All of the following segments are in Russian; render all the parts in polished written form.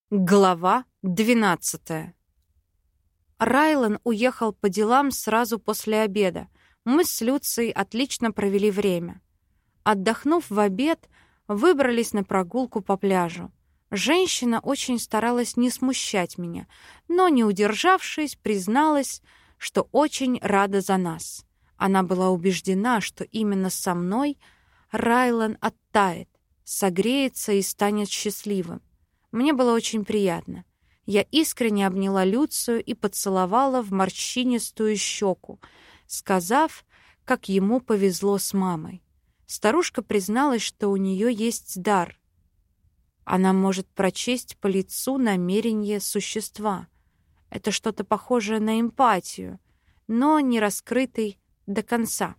Глава 12. Райлан уехал по делам сразу после обеда. Мы с Люцией отлично провели время. Отдохнув в обед, выбрались на прогулку по пляжу. Женщина очень старалась не смущать меня, но, не удержавшись, призналась, что очень рада за нас. Она была убеждена, что именно со мной Райлан оттает, согреется и станет счастливым. Мне было очень приятно. Я искренне обняла Люцию и поцеловала в морщинистую щеку, сказав, как ему повезло с мамой. Старушка призналась, что у нее есть дар. Она может прочесть по лицу намерение существа. Это что-то похожее на эмпатию, но не раскрытый до конца.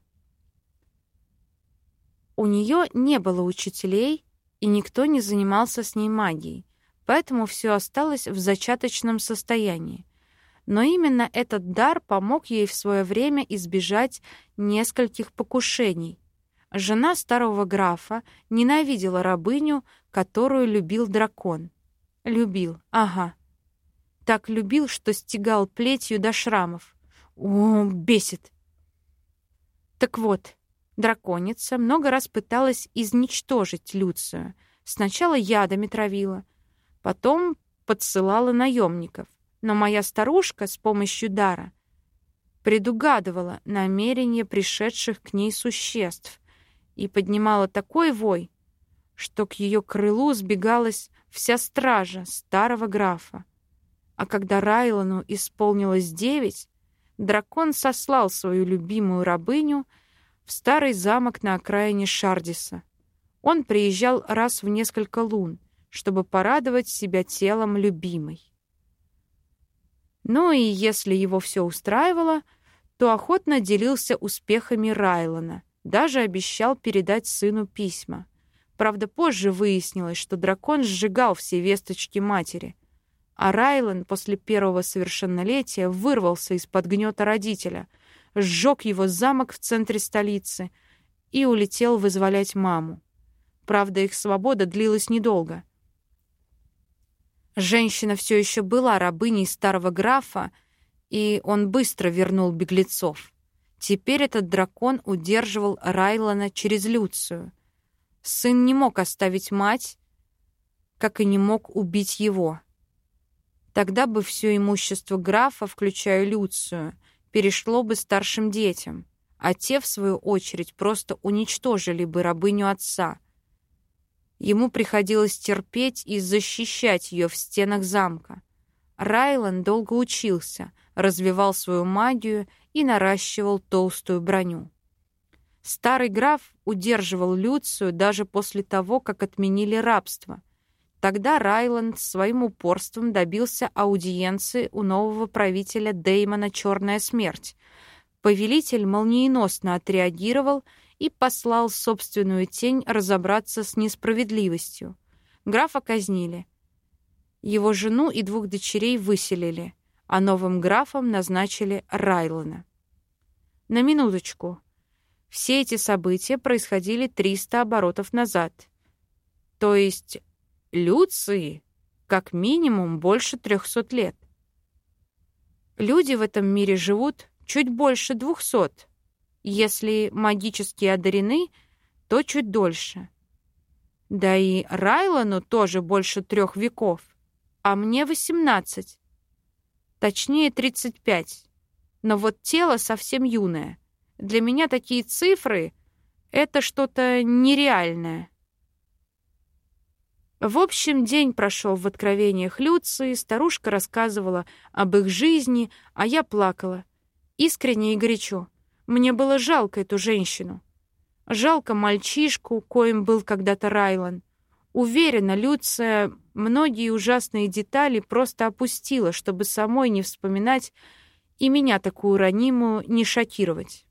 У нее не было учителей, и никто не занимался с ней магией. Поэтому все осталось в зачаточном состоянии. Но именно этот дар помог ей в свое время избежать нескольких покушений. Жена старого графа ненавидела рабыню, которую любил дракон. Любил, ага. Так любил, что стегал плетью до шрамов. О, бесит. Так вот, драконица много раз пыталась изничтожить Люцию. Сначала ядами травила, потом подсылала наемников. Но моя старушка с помощью дара предугадывала намерения пришедших к ней существ и поднимала такой вой, что к ее крылу сбегалась вся стража старого графа. А когда Райлану исполнилось 9, дракон сослал свою любимую рабыню в старый замок на окраине Шардиса. Он приезжал раз в несколько лун, чтобы порадовать себя телом любимой. Ну и если его все устраивало, то охотно делился успехами Райлана, даже обещал передать сыну письма. Правда, позже выяснилось, что дракон сжигал все весточки матери, а Райлан после первого совершеннолетия вырвался из-под гнета родителя, сжег его замок в центре столицы и улетел вызволять маму. Правда, их свобода длилась недолго. Женщина все еще была рабыней старого графа, и он быстро вернул беглецов. Теперь этот дракон удерживал Райлана через Люцию. Сын не мог оставить мать, как и не мог убить его. Тогда бы все имущество графа, включая Люцию, перешло бы старшим детям, а те, в свою очередь, просто уничтожили бы рабыню отца. Ему приходилось терпеть и защищать ее в стенах замка. Райлан долго учился, развивал свою магию и наращивал толстую броню. Старый граф удерживал Люцию даже после того, как отменили рабство. Тогда Райлан своим упорством добился аудиенции у нового правителя Деймона Черная Смерть. Повелитель молниеносно отреагировал и послал собственную тень разобраться с несправедливостью. Графа казнили. Его жену и 2 дочерей выселили, а новым графом назначили Райлана. На минуточку. Все эти события происходили 300 оборотов назад. То есть Люции как минимум больше 300 лет. Люди в этом мире живут чуть больше 200. Если магически одарены, то чуть дольше. Да и Райлану тоже больше 3 веков, а мне 18. Точнее, 35. Но вот тело совсем юное. Для меня такие цифры — это что-то нереальное. В общем, день прошел в откровениях Люции, старушка рассказывала об их жизни, а я плакала. Искренне и горячо. Мне было жалко эту женщину. Жалко мальчишку, коим был когда-то Райлан. Уверена, Люция многие ужасные детали просто опустила, чтобы самой не вспоминать и меня такую ранимую не шокировать.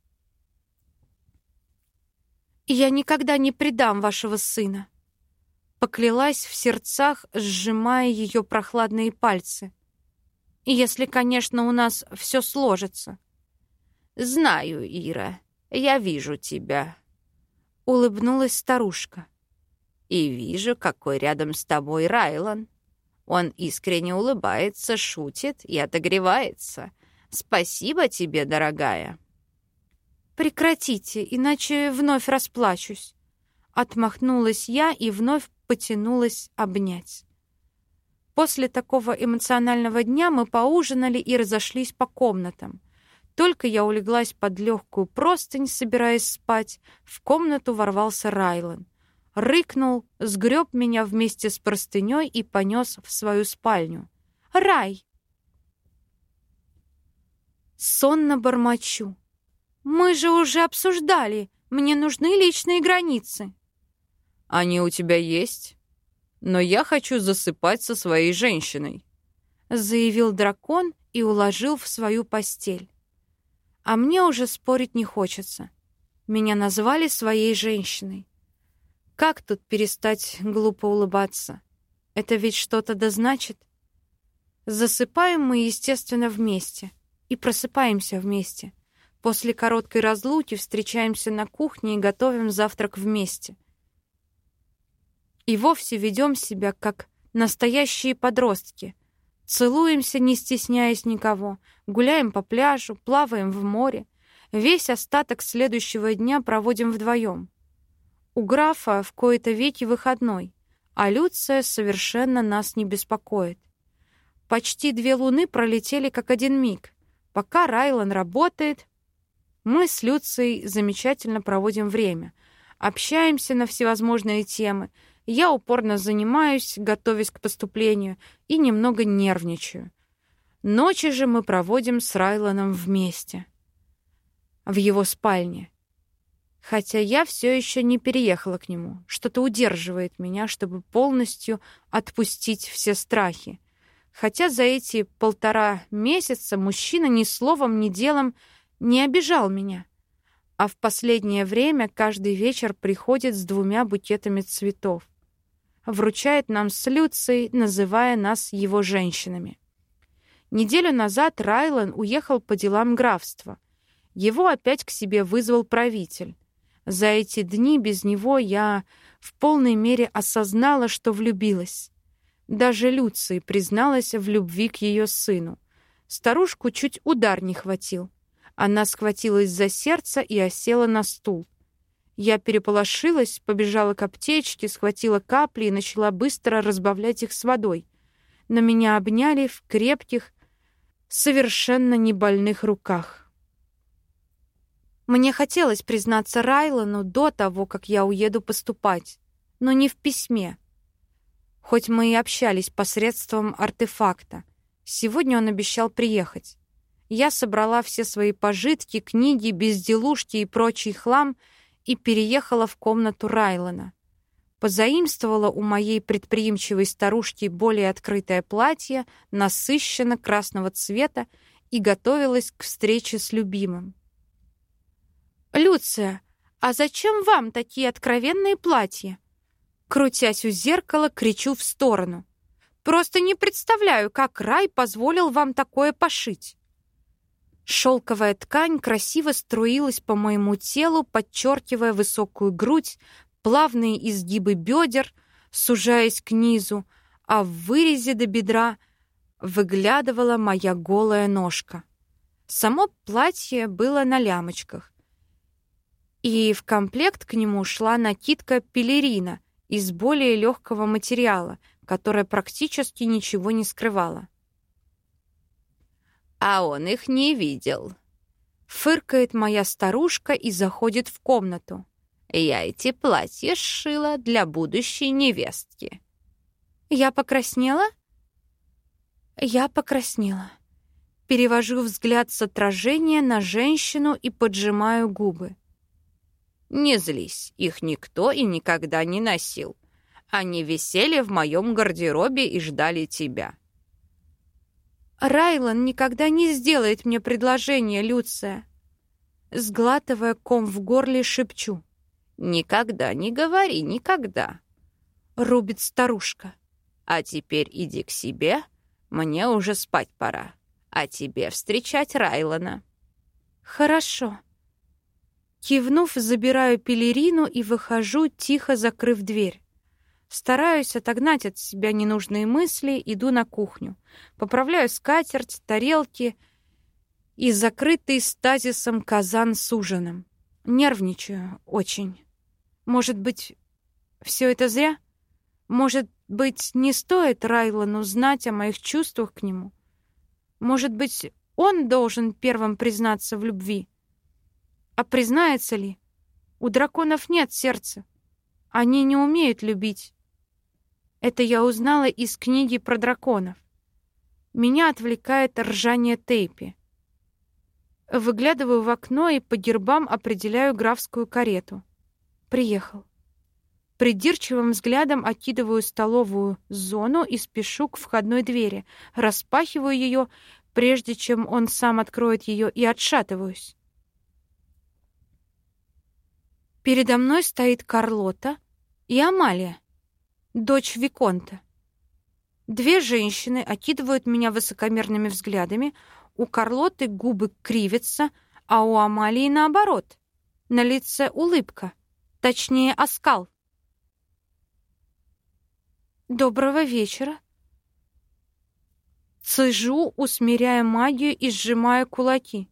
«Я никогда не предам вашего сына», — поклялась в сердцах, сжимая ее прохладные пальцы. «Если, конечно, у нас все сложится». «Знаю, Ира, я вижу тебя», — улыбнулась старушка. «И вижу, какой рядом с тобой Райлан. Он искренне улыбается, шутит и отогревается. Спасибо тебе, дорогая. Прекратите, иначе вновь расплачусь. Отмахнулась я и вновь потянулась обнять. После такого эмоционального дня мы поужинали и разошлись по комнатам. Только я улеглась под легкую простынь, собираясь спать, в комнату ворвался Райлан. Рыкнул, сгреб меня вместе с простыней и понес в свою спальню. «Рай!» Сонно бормочу. «Мы же уже обсуждали. Мне нужны личные границы». «Они у тебя есть, но я хочу засыпать со своей женщиной», заявил дракон и уложил в свою постель. А мне уже спорить не хочется. Меня назвали своей женщиной. Как тут перестать глупо улыбаться? Это ведь что-то да значит. Засыпаем мы, естественно, вместе. И просыпаемся вместе. После короткой разлуки встречаемся на кухне и готовим завтрак вместе. И вовсе ведем себя, как настоящие подростки. Целуемся, не стесняясь никого. Гуляем по пляжу, плаваем в море. Весь остаток следующего дня проводим вдвоем. У графа в кои-то веки выходной, а Люция совершенно нас не беспокоит. Почти 2 луны пролетели как один миг. Пока Райлан работает, мы с Люцией замечательно проводим время. Общаемся на всевозможные темы. Я упорно занимаюсь, готовясь к поступлению, и немного нервничаю. Ночи же мы проводим с Райланом вместе. В его спальне. Хотя я все еще не переехала к нему. Что-то удерживает меня, чтобы полностью отпустить все страхи. Хотя за эти 1,5 месяца мужчина ни словом, ни делом не обижал меня. А в последнее время каждый вечер приходит с 2 букетами цветов. Вручает нам с Люцией, называя нас его женщинами. Неделю назад Райлан уехал по делам графства. Его опять к себе вызвал правитель. За эти дни без него я в полной мере осознала, что влюбилась. Даже Люции призналась в любви к ее сыну. Старушку чуть удар не хватил. Она схватилась за сердце и осела на стул. Я переполошилась, побежала к аптечке, схватила капли и начала быстро разбавлять их с водой. Но меня обняли в крепких, совершенно небольных руках. Мне хотелось признаться Райлану до того, как я уеду поступать, но не в письме. Хоть мы и общались посредством артефакта. Сегодня он обещал приехать. Я собрала все свои пожитки, книги, безделушки и прочий хлам и переехала в комнату Райлана. Позаимствовала у моей предприимчивой старушки более открытое платье, насыщенно красного цвета, и готовилась к встрече с любимым. «Люция, а зачем вам такие откровенные платья?» Крутясь у зеркала, кричу в сторону. «Просто не представляю, как Рай позволил вам такое пошить». Шелковая ткань красиво струилась по моему телу, подчеркивая высокую грудь, плавные изгибы бедер, сужаясь к низу, а в вырезе до бедра выглядывала моя голая ножка. Само платье было на лямочках, и в комплект к нему шла накидка пелерина из более легкого материала, которая практически ничего не скрывала. А он их не видел. Фыркает моя старушка и заходит в комнату. Я эти платья сшила для будущей невестки. Я покраснела? Я покраснела. Перевожу взгляд с отражения на женщину и поджимаю губы. Не злись, их никто и никогда не носил. Они висели в моем гардеробе и ждали тебя. Райлан никогда не сделает мне предложение, Люция. Сглатывая ком в горле, шепчу. Никогда не говори, никогда. Рубит старушка. А теперь иди к себе, мне уже спать пора. А тебе встречать Райлана. Хорошо. Кивнув, забираю пелерину и выхожу, тихо закрыв дверь. Стараюсь отогнать от себя ненужные мысли, иду на кухню. Поправляю скатерть, тарелки и закрытый стазисом казан с ужином. Нервничаю очень. Может быть, все это зря? Может быть, не стоит Райлану знать о моих чувствах к нему? Может быть, он должен первым признаться в любви? А признается ли? У драконов нет сердца. Они не умеют любить. Это я узнала из книги про драконов. Меня отвлекает ржание Тейпи. Выглядываю в окно и по гербам определяю графскую карету. Приехал. Придирчивым взглядом окидываю столовую зону и спешу к входной двери. Распахиваю ее, прежде чем он сам откроет ее, и отшатываюсь. Передо мной стоит Карлота и Амалия, дочь виконта. Две женщины окидывают меня высокомерными взглядами. У Карлоты губы кривятся, а у Амалии наоборот. На лице улыбка, точнее оскал. «Доброго вечера!» Цежу, усмиряя магию и сжимая кулаки.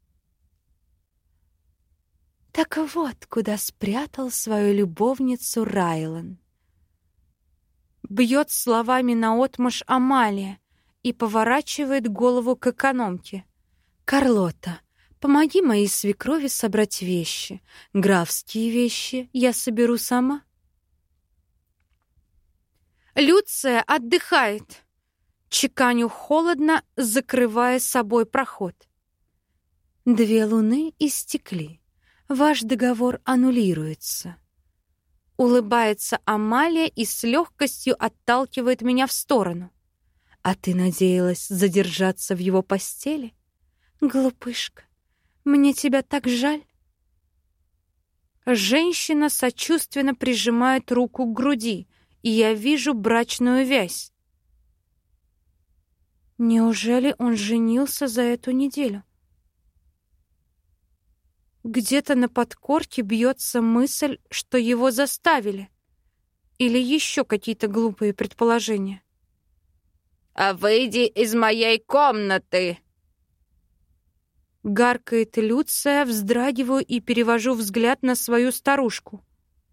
Так вот, куда спрятал свою любовницу Райлан. Бьет словами наотмашь Амалия и поворачивает голову к экономке. «Карлота, помоги моей свекрови собрать вещи. Графские вещи я соберу сама». Люция отдыхает. Чеканю холодно, закрывая собой проход. 2 луны истекли. Ваш договор аннулируется. Улыбается Амалия и с легкостью отталкивает меня в сторону. А ты надеялась задержаться в его постели? Глупышка, мне тебя так жаль. Женщина сочувственно прижимает руку к груди, и я вижу брачную вязь. Неужели он женился за эту неделю? Где-то на подкорке бьется мысль, что его заставили. Или еще какие-то глупые предположения. «А выйди из моей комнаты!» Гаркает Люция, вздрагиваю и перевожу взгляд на свою старушку.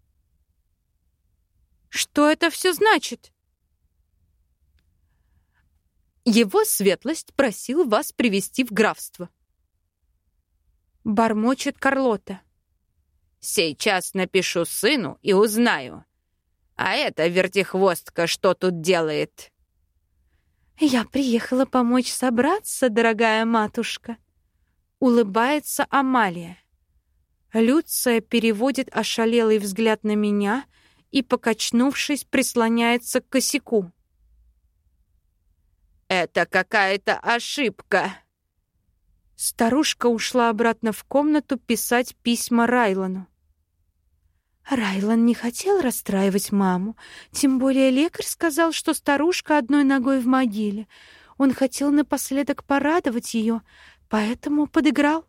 Что это все значит? Его светлость просил вас привести в графство. Бормочет Карлота. «Сейчас напишу сыну и узнаю. А эта вертихвостка что тут делает?» «Я приехала помочь собраться, дорогая матушка», — улыбается Амалия. Люция переводит ошалелый взгляд на меня и, покачнувшись, прислоняется к косяку. «Это какая-то ошибка». Старушка ушла обратно в комнату писать письма Райлану. Райлан не хотел расстраивать маму, тем более лекарь сказал, что старушка одной ногой в могиле. Он хотел напоследок порадовать ее, поэтому подыграл.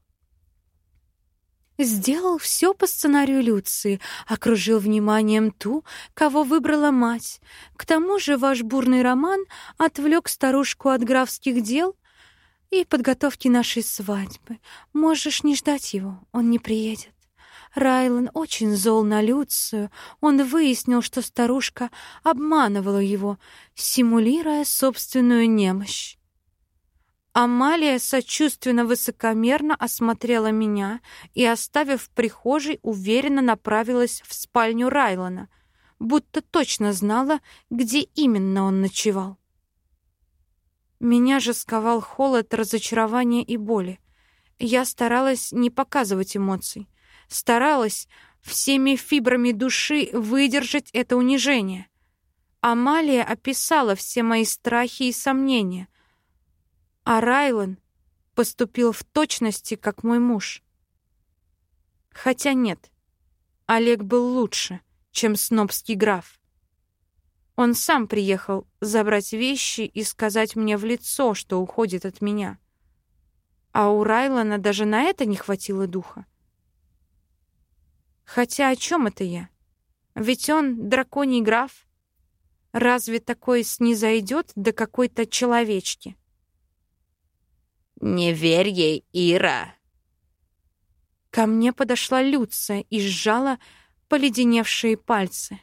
Сделал все по сценарию Люции, окружил вниманием ту, кого выбрала мать. К тому же ваш бурный роман отвлек старушку от графских дел и подготовки нашей свадьбы. Можешь не ждать его, он не приедет. Райлан очень зол на Люцию. Он выяснил, что старушка обманывала его, симулируя собственную немощь. Амалия сочувственно высокомерно осмотрела меня и, оставив в прихожей, уверенно направилась в спальню Райлана, будто точно знала, где именно он ночевал. Меня же сковал холод, разочарования и боли. Я старалась не показывать эмоций, старалась всеми фибрами души выдержать это унижение. Амалия описала все мои страхи и сомнения, а Райлан поступил в точности, как мой муж. Хотя нет, Олег был лучше, чем снобский граф. Он сам приехал забрать вещи и сказать мне в лицо, что уходит от меня. А у Райлана даже на это не хватило духа. Хотя о чем это я? Ведь он драконий граф, Разве такое снизойдет до какой-то человечки? «Не верь ей, Ира!» Ко мне подошла Люция и сжала поледеневшие пальцы.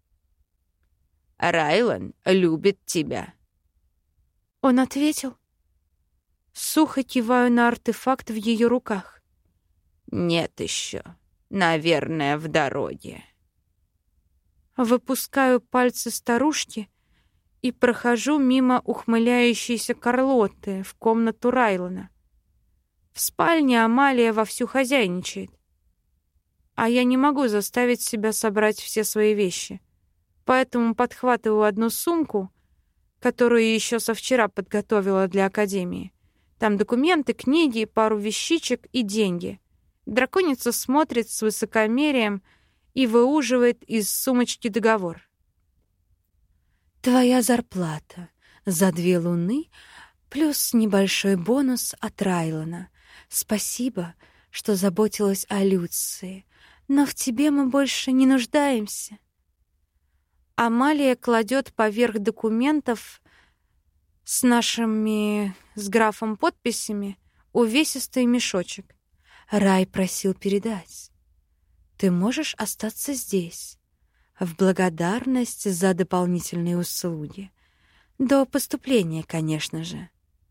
«Райлан любит тебя». Он ответил. Сухо киваю на артефакт в ее руках. «Нет еще. Наверное, в дороге». Выпускаю пальцы старушки и прохожу мимо ухмыляющейся Карлотты в комнату Райлана. В спальне Амалия вовсю хозяйничает. А я не могу заставить себя собрать все свои вещи. Поэтому подхватываю одну сумку, которую еще со вчера подготовила для академии. Там документы, книги, пару вещичек и деньги. Драконица смотрит с высокомерием и выуживает из сумочки договор. «Твоя зарплата за 2 луны плюс небольшой бонус от Райлана. Спасибо, что заботилась о Люции, но в тебе мы больше не нуждаемся». Амалия кладет поверх документов с нашими с графом подписями увесистый мешочек. Рай просил передать. Ты можешь остаться здесь в благодарность за дополнительные услуги. До поступления, конечно же.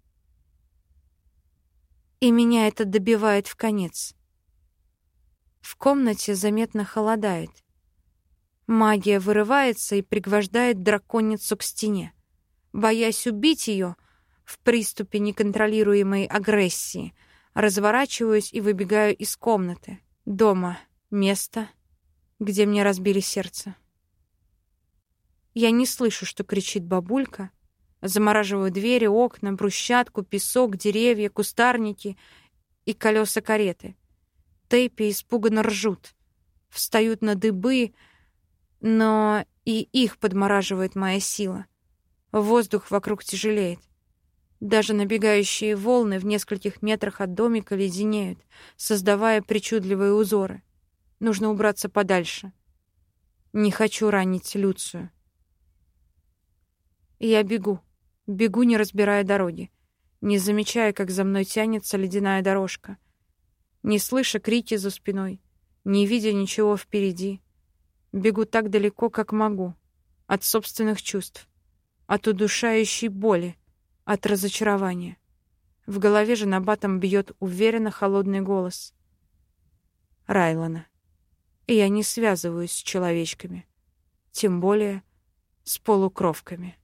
И меня это добивает вконец. В комнате заметно холодает. Магия вырывается и пригвождает драконицу к стене. Боясь убить ее в приступе неконтролируемой агрессии, разворачиваюсь и выбегаю из комнаты. Дома место, где мне разбили сердце. Я не слышу, что кричит бабулька. Замораживаю двери, окна, брусчатку, песок, деревья, кустарники и колеса кареты. Тейпи испуганно ржут, встают на дыбы, но и их подмораживает моя сила. Воздух вокруг тяжелеет. Даже набегающие волны в нескольких метрах от домика леденеют, создавая причудливые узоры. Нужно убраться подальше. Не хочу ранить Люцию. И я бегу, не разбирая дороги, не замечая, как за мной тянется ледяная дорожка, не слыша крики за спиной, не видя ничего впереди. Бегу так далеко, как могу, от собственных чувств, от удушающей боли, от разочарования. В голове же набатом бьет уверенно холодный голос Райлана. И я не связываюсь с человечками, тем более с полукровками.